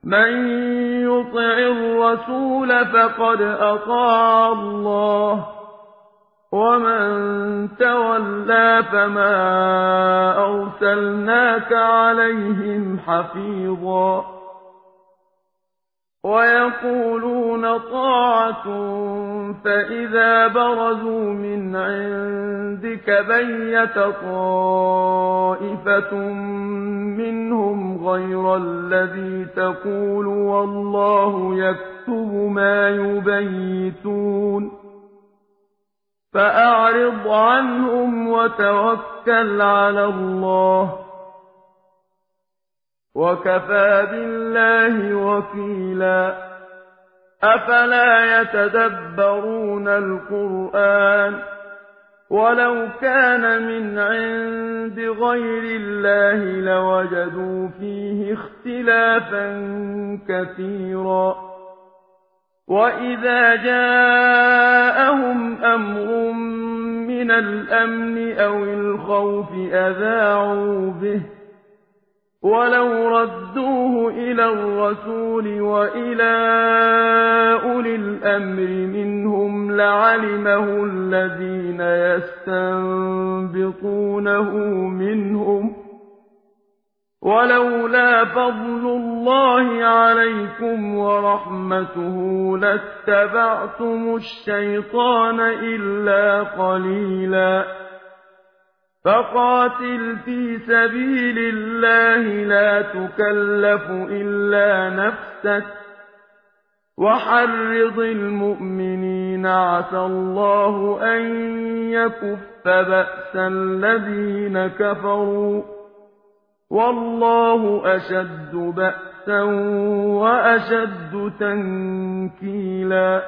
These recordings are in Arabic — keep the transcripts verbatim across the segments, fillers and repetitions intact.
مَن يُطِعِ الرَّسُولَ فَقَدْ أَطَاعَ اللَّهَ ۖ وَمَن تَوَلَّىٰ فَمَا أَرْسَلْنَاكَ عَلَيْهِمْ حَفِيظًا. وَيَقُولُونَ طَاعَةٌ فَإِذَا بَرَزُوا مِنْ عِندِكَ بَيَّتَ طَائِفَةٌ مِّنْهُمْ غَيْرَ الَّذِي تَقُولُ وَاللَّهُ يَكْتُبُ مَا يُبَيِّتُونَ فَأَعْرِضْ عَنْهُمْ وَتَوَكَّلْ عَلَى اللَّهِ ۚ وَكَفَىٰ بِاللَّهِ وَكِيلًا. أَفَلَا يَتَدَبَّرُونَ الْقُرْآنَ ۚ وَلَوْ كَانَ مِنْ عِندِ غَيْرِ اللَّهِ لَوَجَدُوا فِيهِ اخْتِلَافًا كَثِيرًا. وَإِذَا جَاءَهُمْ أَمْرٌ مِّنَ الْأَمْنِ أَوِ الْخَوْفِ أَذَاعُوا بِهِ ۖ وَلَوْ رَدُّوهُ إِلَى الرَّسُولِ وَإِلَىٰ أُولِي الْأَمْرِ مِنْهُمْ لَعَلِمَهُ الَّذِينَ يَسْتَنبِطُونَهُ مِنْهُمْ ۗ وَلَوْلَا فَضْلُ اللَّهِ عَلَيْكُمْ وَرَحْمَتُهُ لَاتَّبَعْتُمُ الشَّيْطَانَ إِلَّا قَلِيلًا. فَقَاتِلْ فِي سَبِيلِ اللَّهِ لَا تُكَلَّفُ إِلَّا نَفْسَكَ ۚ وَحَرِّضِ الْمُؤْمِنِينَ ۖ عَسَى اللَّهُ أَن يَكُفَّ بَأْسَ الَّذِينَ كَفَرُوا ۚ وَاللَّهُ أَشَدُّ بَأْسًا وَأَشَدُّ تَنكِيلًا.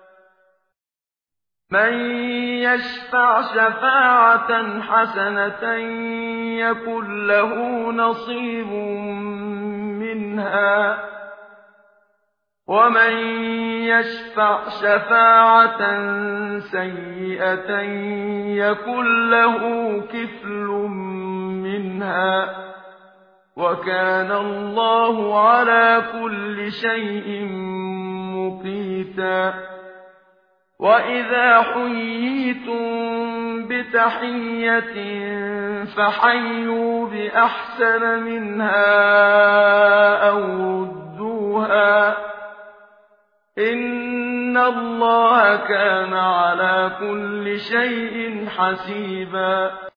مَّن يَشْفَعْ شَفَاعَةً حَسَنَةً يَكُن لَّهُ نَصِيبٌ مِّنْهَا ۖ وَمَن يَشْفَعْ شَفَاعَةً سَيِّئَةً يَكُن لَّهُ كِفْلٌ مِّنْهَا ۗ وَكَانَ اللَّهُ عَلَىٰ كُلِّ شَيْءٍ مُّقِيتًا. وَإِذَا حُيِّيتُم بِتَحِيَّةٍ فَحَيُّوا بِأَحْسَنَ مِنْهَا أَوْ رُدُّوهَا ۗ إِنَّ اللَّهَ كَانَ عَلَىٰ كُلِّ شَيْءٍ حَسِيبًا.